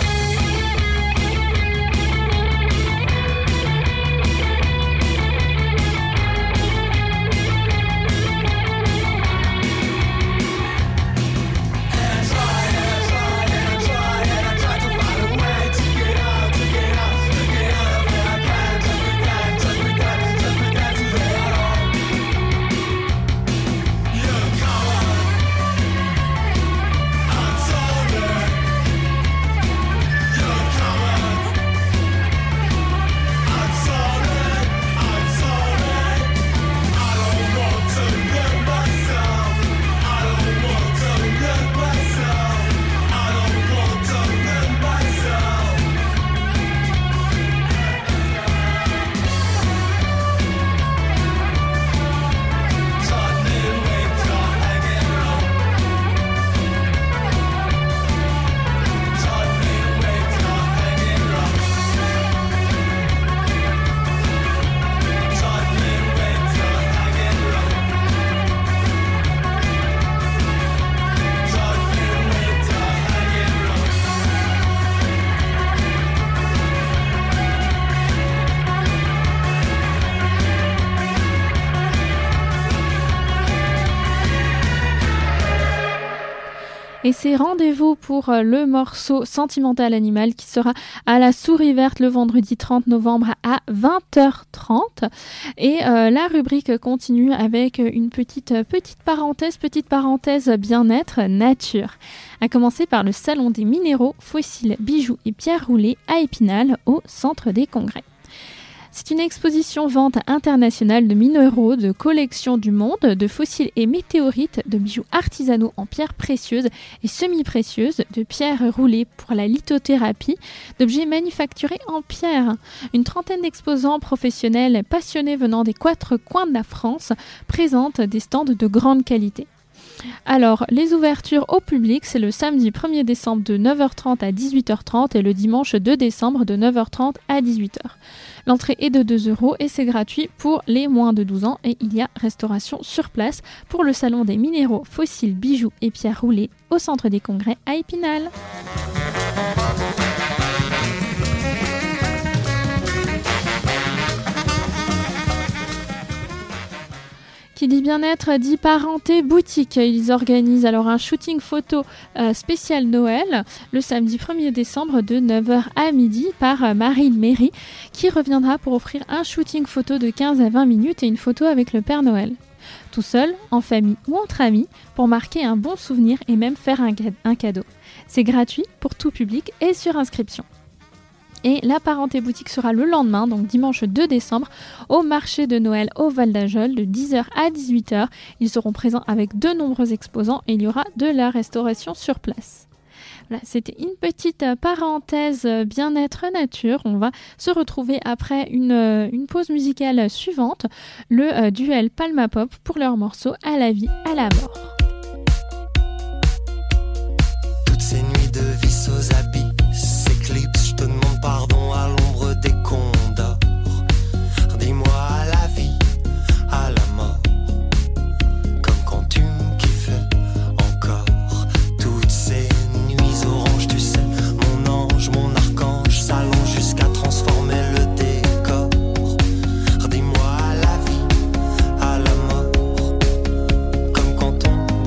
And I try, and I try, and I try, and I try to find a way to get out, to get out, to get out of it. I can't just pretend, just pretend, just pretend to stay at home. You coward. I'm sorry. You coward. I'm sorry. I'm sorry. I don't want to hurt myself. I don't want to hurt myself. I don't want to hurt myself. Suddenly wake up hanging around. Suddenly wake up hanging around. Suddenly wake up hanging around. Suddenly wake up hanging around. Et c'est rendez-vous pour euh, le morceau Sentimental Animal qui sera à la Souris Verte le vendredi trente novembre à vingt heures trente. Et euh, la rubrique continue avec une petite, petite parenthèse, petite parenthèse bien-être nature. À commencer par le Salon des minéraux, fossiles, bijoux et pierres roulées à Épinal au Centre des Congrès. C'est une exposition vente internationale de minéraux, de collections du monde, de fossiles et météorites, de bijoux artisanaux en pierres précieuses et semi-précieuses, de pierres roulées pour la lithothérapie, d'objets manufacturés en pierre. Une trentaine d'exposants professionnels passionnés venant des quatre coins de la France présentent des stands de grande qualité. Alors, les ouvertures au public, c'est le samedi premier décembre de neuf heures trente à dix-huit heures trente et le dimanche deux décembre de neuf heures trente à dix-huit heures. L'entrée est de deux euros et c'est gratuit pour les moins de douze ans et il y a restauration sur place pour le Salon des minéraux, fossiles, bijoux et pierres roulées au Centre des Congrès à Épinal. Qui dit bien-être dit parenté boutique. Ils organisent alors un shooting photo euh, spécial Noël le samedi premier décembre de neuf heures à midi par euh, Marine Méry qui reviendra pour offrir un shooting photo de quinze à vingt minutes et une photo avec le Père Noël. Tout seul, en famille ou entre amis pour marquer un bon souvenir et même faire un, un cadeau. C'est gratuit pour tout public et sur inscription. Et la parenté boutique sera le lendemain, donc dimanche deux décembre, au marché de Noël au Val d'Ajol de dix heures à dix-huit heures. Ils seront présents avec de nombreux exposants et il y aura de la restauration sur place. Voilà, c'était une petite parenthèse bien-être nature. On va se retrouver après une, une pause musicale suivante, le euh, duel Palma Pop pour leur morceau À la vie, à la mort. Toutes ces nuits de vis aux habits s'éclipsent, je te demande pardon à l'ombre des condors. Dis-moi à la vie, à la mort, comme quand tu me kiffais encore. Toutes ces nuits oranges, tu sais, mon ange, mon archange s'allonge jusqu'à transformer le décor. Dis-moi à la vie, à la mort, comme quand on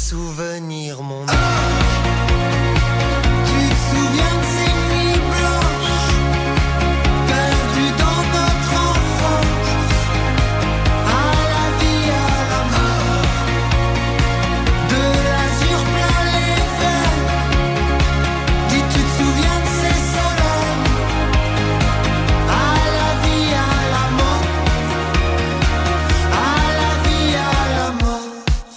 souvenirs, mon âge. Tu te souviens de ces nuits blanches, perdues dans notre enfance, à la vie, à la mort, de l'azur plein les veines. Dis, tu te souviens de ces soleils, à la vie, à la mort, à la vie, à la mort.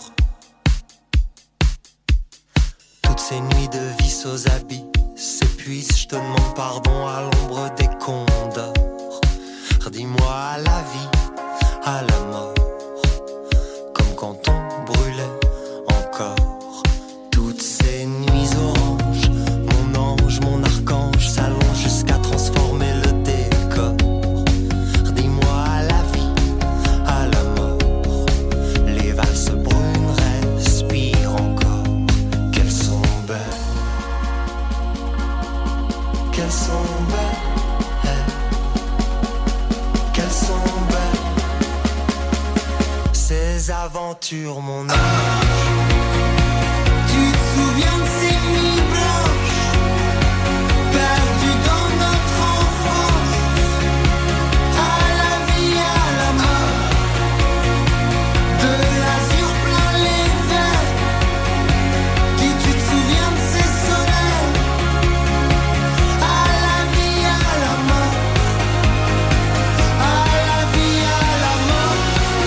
Toutes ces nuits de vis aux habits s'épuisent, je te demande pardon à l'ombre des condors. Redis-moi à la vie, à la mort, comme quand on brûlait encore. Toutes ces nuits oranges, mon ange, mon archange s'allonge jusqu'à transformer le décor. Redis-moi à la vie, à la mort, les valses brunes respirent encore. Qu'elles sont belles, qu'elles sont belles, qu'elles sont belles, ces aventures, mon âge. Tu te souviens de ces nuits blanches, perdues dans notre enfance, à la vie, à la mort, de l'azur plein les veines. Dis, tu te souviens de ces soleils, à la vie, à la mort, à la vie, à la mort.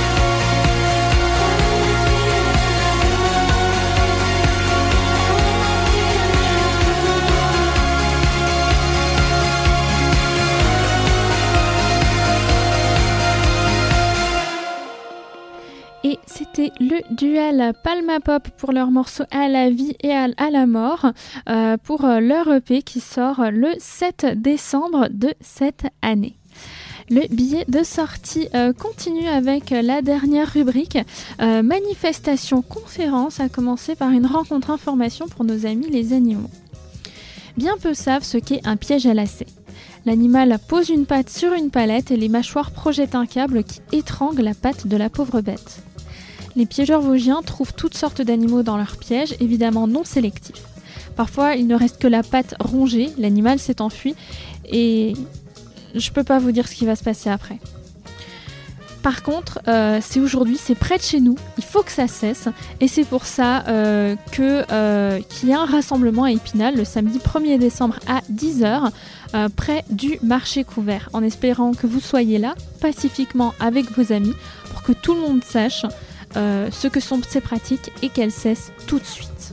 Et c'était le duel Palma Pop pour leur morceau À la vie et à, à la mort euh, pour euh, leur E P qui sort le sept décembre de cette année. Le billet de sortie euh, continue avec euh, la dernière rubrique euh, manifestation conférence, à commencer par une rencontre information pour nos amis les animaux. Bien peu savent ce qu'est un piège à lacets. L'animal pose une patte sur une palette et les mâchoires projettent un câble qui étrangle la patte de la pauvre bête. Les piégeurs vosgiens trouvent toutes sortes d'animaux dans leurs pièges, évidemment non sélectifs. Parfois, il ne reste que la patte rongée, l'animal s'est enfui et je peux pas vous dire ce qui va se passer après. Par contre, euh, c'est aujourd'hui, c'est près de chez nous, il faut que ça cesse et c'est pour ça euh, que, euh, qu'il y a un rassemblement à Épinal le samedi premier décembre à dix heures euh, près du marché couvert, en espérant que vous soyez là pacifiquement avec vos amis pour que tout le monde sache euh, ce que sont ces pratiques et qu'elles cessent tout de suite.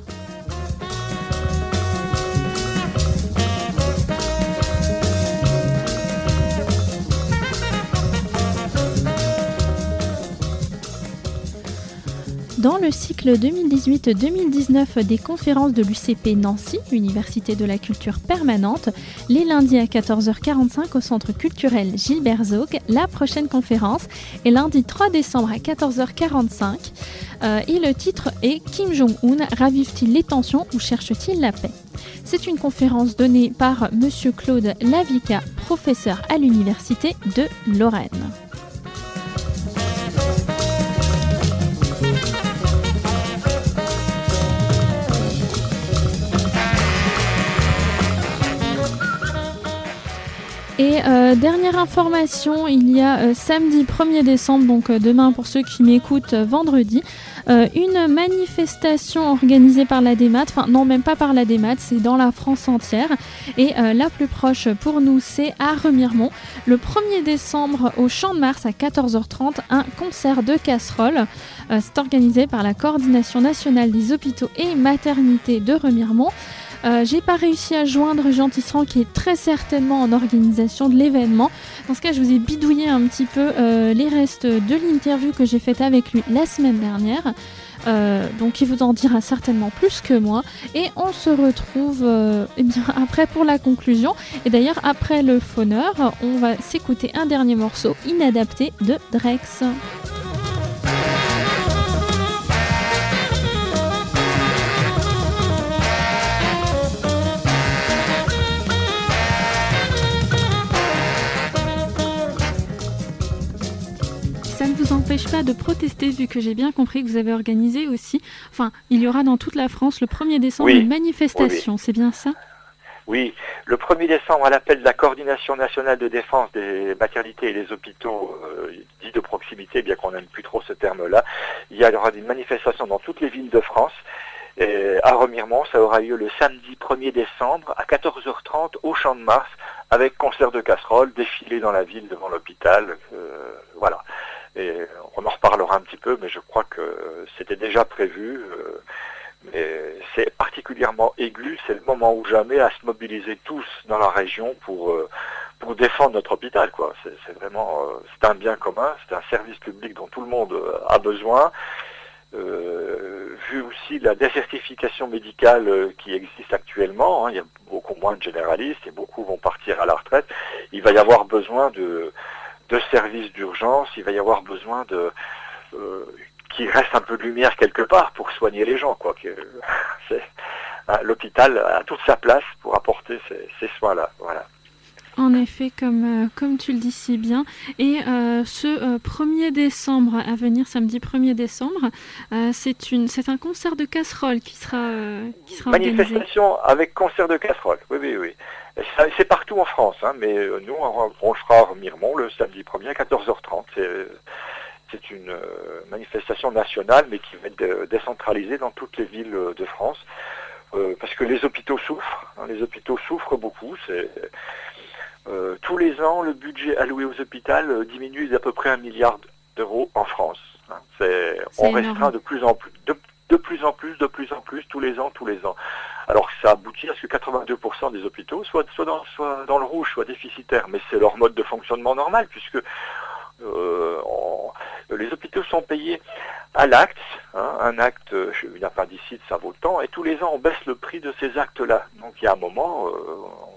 Dans le cycle deux mille dix-huit deux mille dix-neuf des conférences de l'U C P Nancy, Université de la Culture Permanente, les lundis à quatorze heures quarante-cinq au Centre culturel Gilbert Zog, la prochaine conférence est lundi trois décembre à quatorze heures quarante-cinq euh, et le titre est « Kim Jong-un ravive-t-il les tensions ou cherche-t-il la paix ?» C'est une conférence donnée par Monsieur Claude Lavica, professeur à l'Université de Lorraine. Et euh, dernière information, il y a euh, samedi premier décembre, donc euh, demain pour ceux qui m'écoutent euh, vendredi, euh, une manifestation organisée par la DEMAT, enfin non même pas par la DEMAT, c'est dans la France entière et euh, la plus proche pour nous c'est à Remiremont. Le premier décembre au Champ de Mars à quatorze heures trente, un concert de casseroles. Euh, c'est organisé par la Coordination nationale des hôpitaux et maternités de Remiremont. Euh, j'ai pas réussi à joindre Jean Tisserand qui est très certainement en organisation de l'événement. Dans ce cas, je vous ai bidouillé un petit peu euh, les restes de l'interview que j'ai faite avec lui la semaine dernière. Euh, donc il vous en dira certainement plus que moi. Et on se retrouve euh, eh bien, après pour la conclusion. Et d'ailleurs, après le fauneur, on va s'écouter un dernier morceau inadapté de Drex. empêche pas de protester, vu que j'ai bien compris que vous avez organisé aussi, enfin, il y aura dans toute la France le premier décembre Oui. une manifestation, Oui, oui. c'est bien ça? Oui, le premier décembre, à l'appel de la Coordination nationale de défense des maternités et des hôpitaux euh, dits de proximité, bien qu'on n'aime plus trop ce terme-là, il y aura des manifestations dans toutes les villes de France. Et à Remiremont, ça aura lieu le samedi premier décembre à quatorze heures trente au Champ de Mars, avec concert de casseroles, défilé dans la ville devant l'hôpital. Euh, voilà. Et on en reparlera un petit peu, mais je crois que c'était déjà prévu. Euh, mais c'est particulièrement aigu, c'est le moment ou jamais à se mobiliser tous dans la région pour euh, pour défendre notre hôpital, quoi. C'est, c'est vraiment euh, c'est un bien commun, c'est un service public dont tout le monde euh, a besoin. Euh, vu aussi la désertification médicale euh, qui existe actuellement, hein, il y a beaucoup moins de généralistes et beaucoup vont partir à la retraite. Il va y avoir besoin de de services d'urgence, il va y avoir besoin de euh, qu'il reste un peu de lumière quelque part pour soigner les gens, quoi. Que, c'est, hein, l'hôpital a toute sa place pour apporter ces, ces soins-là, voilà. En effet, comme, euh, comme tu le dis si bien. Et euh, ce euh, premier décembre à venir, samedi premier décembre, euh, c'est, une, c'est un concert de casseroles qui sera, euh, qui sera organisé. Manifestation avec concert de casseroles, oui, oui, oui. Ça, c'est partout en France, hein, mais euh, nous, on, on le fera à Remiremont le samedi premier à quatorze heures trente. C'est, c'est une euh, manifestation nationale, mais qui va être euh, décentralisée dans toutes les villes euh, de France, euh, parce que les hôpitaux souffrent, hein, les hôpitaux souffrent beaucoup. C'est, euh, tous les ans, le budget alloué aux hôpitaux euh, diminue d'à peu près un milliard d'euros en France. Hein. C'est, c'est on restreint de plus en plus, de, de plus en plus, de plus en plus, tous les ans, tous les ans. Alors ça aboutit à ce que quatre-vingt-deux pour cent des hôpitaux soient, soient, dans, soient dans le rouge, soient déficitaires, mais c'est leur mode de fonctionnement normal, puisque Euh, on, les hôpitaux sont payés à l'acte, hein, un acte, une appendicite, ça vaut tant, et tous les ans on baisse le prix de ces actes-là. Donc il y a un moment, euh,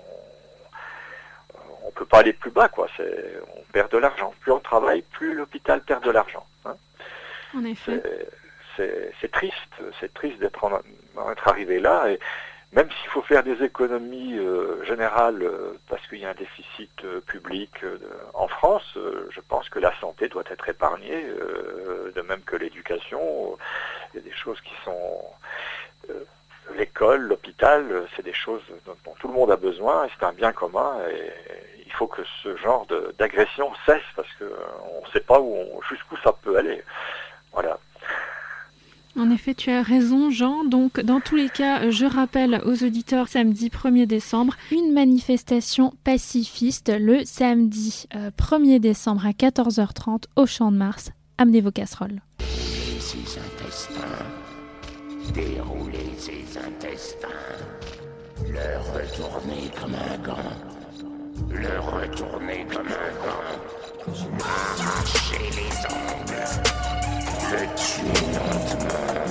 on ne peut pas aller plus bas, quoi. C'est, on perd de l'argent. Plus on travaille, plus l'hôpital perd de l'argent. Hein. En effet. C'est, c'est, c'est triste, c'est triste d'être, en, d'être arrivé là. Et, même s'il faut faire des économies euh, générales euh, parce qu'il y a un déficit euh, public euh, en France, euh, je pense que la santé doit être épargnée, euh, de même que l'éducation. Il y a des choses qui sont... Euh, l'école, l'hôpital, c'est des choses dont, dont tout le monde a besoin et c'est un bien commun. Et il faut que ce genre de, d'agression cesse parce qu'on ne sait pas où on, jusqu'où ça peut aller. Voilà. En effet, tu as raison, Jean. Donc, dans tous les cas, je rappelle aux auditeurs, samedi premier décembre, une manifestation pacifiste le samedi euh, premier décembre à quatorze heures trente au Champ de Mars. Amenez vos casseroles. Ses intestins, dérouler ses intestins, le retourner comme un gant, le retourner comme un gant, arracher les ongles, le tuer lentement,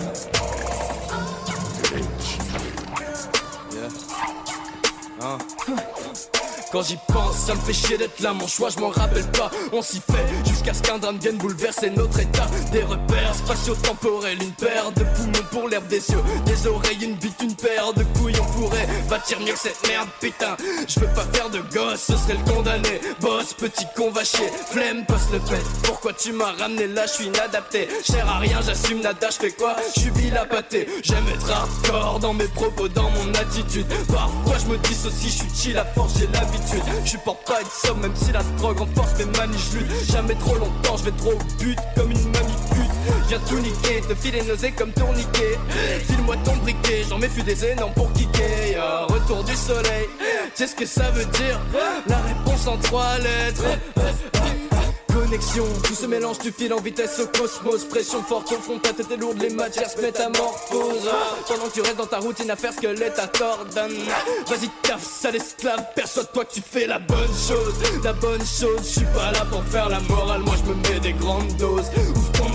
le tuer. Yeah. Hein. Quand j'y pense, ça me fait chier d'être là, mon choix je m'en rappelle pas. On s'y fait jusqu'à ce qu'un drame vienne bouleverser notre état. Des repères spatio-temporels, une paire de poumons pour l'herbe des yeux, des oreilles, une bite, une paire de couilles. On pourrait bâtir mieux que cette merde, putain. Je veux pas faire de gosse, ce serait le condamné. Boss, petit con va chier, flemme, poste le pète. Pourquoi tu m'as ramené là, je suis inadapté. Cher à rien, j'assume nada, je fais quoi? Je suis bilapaté. J'aime être hardcore dans mes propos, dans mon attitude. Parfois je me dissocie, je suis chill à force, j'ai l'habitude. Je supporte pas une somme, même si la drogue renforce mes manies, je lutte. Jamais trop longtemps, je vais trop au but, comme une mamie pute. Viens tout niquer, te filer nausée comme tourniquet. File-moi ton briquet, j'en méfie des énormes pour kicker. Yeah, retour du soleil, tu sais ce que ça veut dire? La réponse en trois lettres. Connexion, tout se mélange, tu files en vitesse au cosmos. Pression forte au fond, ta tête est lourde, les matières se métamorphosent. Pendant que tu restes dans ta routine à faire ce que l'État t'ordonne. Vas-y taf, sale esclave, persuade-toi que tu fais la bonne chose. La bonne chose, je suis pas là pour faire la morale, moi je me mets des grandes doses. Ouvre ton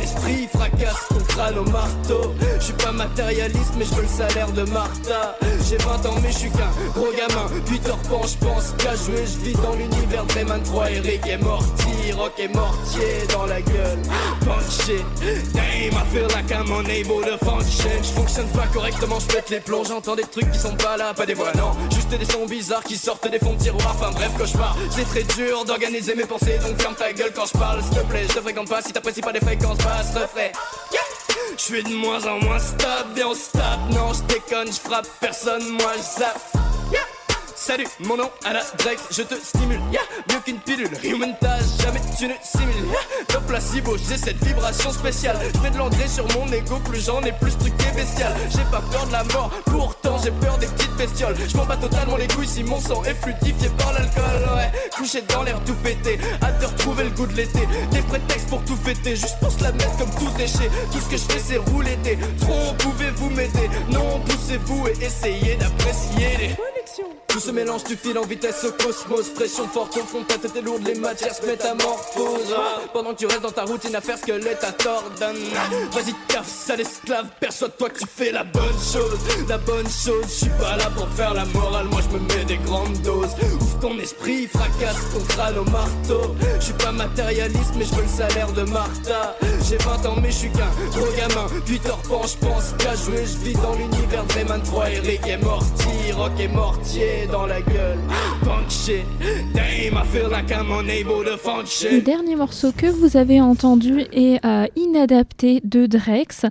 esprit fracasse ton crâne au marteau. Je suis pas matérialiste mais je veux le salaire de Martha. J'ai vingt ans mais je suis qu'un gros gamin. Peter Pan je pense qu'à jouer. Je vis dans l'univers de Rayman trois. Eric est morti, Rock est mortier dans la gueule. Punché, damn I feel like I'm unable to function. Je fonctionne pas correctement, je pète les plombs. J'entends des trucs qui sont pas là, pas des voix non. Juste des sons bizarres qui sortent des fonds de tiroir. Enfin bref cauchemar, c'est très dur d'organiser mes pensées. Donc ferme ta gueule quand je parle s'il te plaît. Je te fréquente pas si t'apprécies pas les fréquences basses. Refrais, yeah. Je suis de moins en moins stable, bien au stable. Non je déconne, je frappe personne, moi je zappe, yeah. Salut, mon nom à la Drake, je te stimule, yeah. Mieux qu'une pilule, human t'as jamais tu ne simules, yeah. Le placebo, j'ai cette vibration spéciale. Je mets de l'engrais sur mon ego, plus j'en ai plus truqué bestial. J'ai pas peur de la mort, pourtant j'ai peur des petites bestioles. Je m'en bats totalement les couilles si mon sang est fluidifié par l'alcool, ouais. Couché dans l'air tout pété, hâte de retrouver le goût de l'été. Des prétextes pour tout fêter, juste pour se la mettre comme tout déchet. Tout ce que je fais c'est rouler des troncs, pouvez-vous m'aider? Non, poussez-vous et essayez d'apprécier les connexions. Tout ce mélange du fil en vitesse au cosmos. Pression forte au fond, ta tête est lourde, les matières se métamorphosent. Pendant que tu restes dans ta routine à faire ce que l'État t'ordonne. Vas-y taf, sale esclave, perçois-toi que tu fais la bonne chose. La bonne chose, je suis pas là pour faire la morale. Moi je me mets des grandes doses. Ouvre ton esprit, fracasse ton crâne au marteau. Je suis pas matérialiste mais je veux le salaire de Martha. J'ai vingt ans mais je suis qu'un gros gamin. Peter Pan je pense qu'à jouer. Je vis dans l'univers de Rayman trois. Eric est morti, Rock est mortier dans la gueule. Punché, damn I feel like I'm unable to function. Le dernier morceau que vous avez entendu est euh, Inadapté de Drex, euh,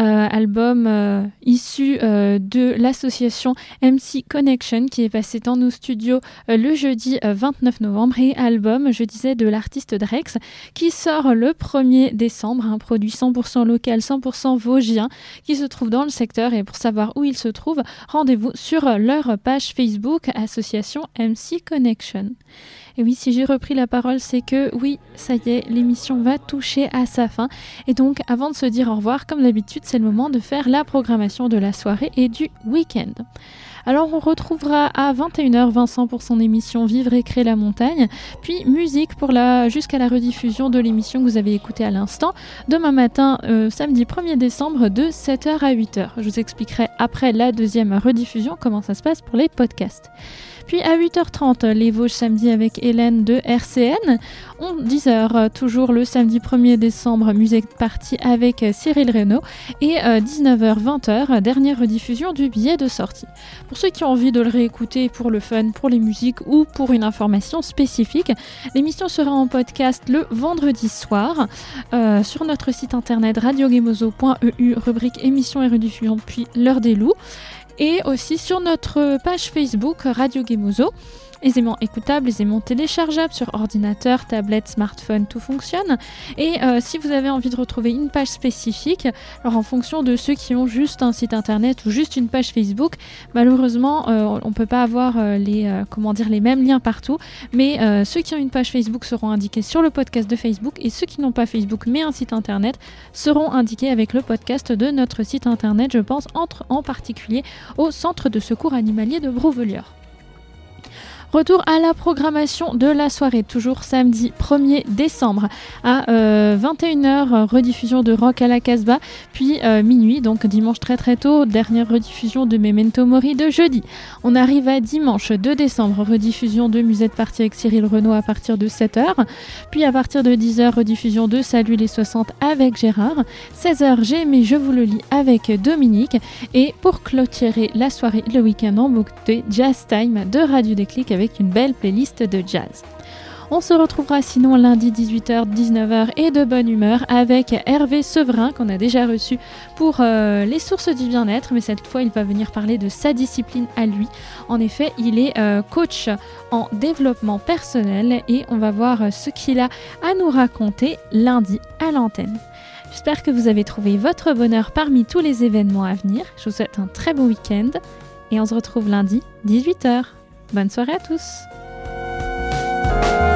album euh, issu euh, de l'association M C Connection qui est passé dans nos studios euh, le jeudi euh, vingt-neuf novembre, et album, je disais, de l'artiste Drex qui sort le premier décembre, un produit cent pour cent local, cent pour cent vosgien qui se trouve dans le secteur. Et pour savoir où il se trouve, rendez-vous sur leur page Facebook association M C Connection. Et oui, si j'ai repris la parole, c'est que oui, ça y est, l'émission va toucher à sa fin. Et donc, avant de se dire au revoir, comme d'habitude, c'est le moment de faire la programmation de la soirée et du week-end. Alors on retrouvera à vingt et une heures Vincent pour son émission Vivre et créer la montagne, puis musique pour la, jusqu'à la rediffusion de l'émission que vous avez écoutée à l'instant, demain matin, euh, samedi premier décembre, de sept heures à huit heures. Je vous expliquerai après la deuxième rediffusion comment ça se passe pour les podcasts. Puis à huit heures trente, les Vosges samedi avec Hélène de R C N. On, dix heures, toujours le samedi premier décembre, musique partie avec Cyril Reynaud. Et euh, dix-neuf heures vingt heures, dernière rediffusion du billet de sortie. Pour ceux qui ont envie de le réécouter pour le fun, pour les musiques ou pour une information spécifique, l'émission sera en podcast le vendredi soir euh, sur notre site internet radio gemozo point e u, rubrique émissions et rediffusion, puis l'heure des loups. Et aussi sur notre page Facebook Radio Gemozo, aisément écoutable, aisément téléchargeable sur ordinateur, tablette, smartphone, tout fonctionne. Et euh, si vous avez envie de retrouver une page spécifique, alors en fonction de ceux qui ont juste un site internet ou juste une page Facebook, malheureusement euh, on ne peut pas avoir euh, les, euh, comment dire, les mêmes liens partout, mais euh, ceux qui ont une page Facebook seront indiqués sur le podcast de Facebook, et ceux qui n'ont pas Facebook mais un site internet seront indiqués avec le podcast de notre site internet. Je pense entre, en particulier au centre de secours animalier de Brouvelure. Retour à la programmation de la soirée, toujours samedi premier décembre à euh, vingt et une heures, rediffusion de Rock à la Casbah, puis euh, minuit, donc dimanche très très tôt, dernière rediffusion de Memento Mori de jeudi. On arrive à dimanche deux décembre, rediffusion de Musette Partie avec Cyril Reynaud à partir de sept heures, puis à partir de dix heures, rediffusion de Salut les soixante avec Gérard, seize heures, J'ai aimé, je vous le lis avec Dominique, et pour clôturer la soirée, le week-end en boucle, Jazz Time de Radio Déclic avec avec une belle playlist de jazz. On se retrouvera sinon lundi dix-huit heures dix-neuf heures et de bonne humeur avec Hervé Severin qu'on a déjà reçu pour euh, les sources du bien-être, mais cette fois il va venir parler de sa discipline à lui. En effet, il est euh, coach en développement personnel et on va voir ce qu'il a à nous raconter lundi à l'antenne. J'espère que vous avez trouvé votre bonheur parmi tous les événements à venir. Je vous souhaite un très bon week-end et on se retrouve lundi dix-huit heures. Bonne soirée à tous.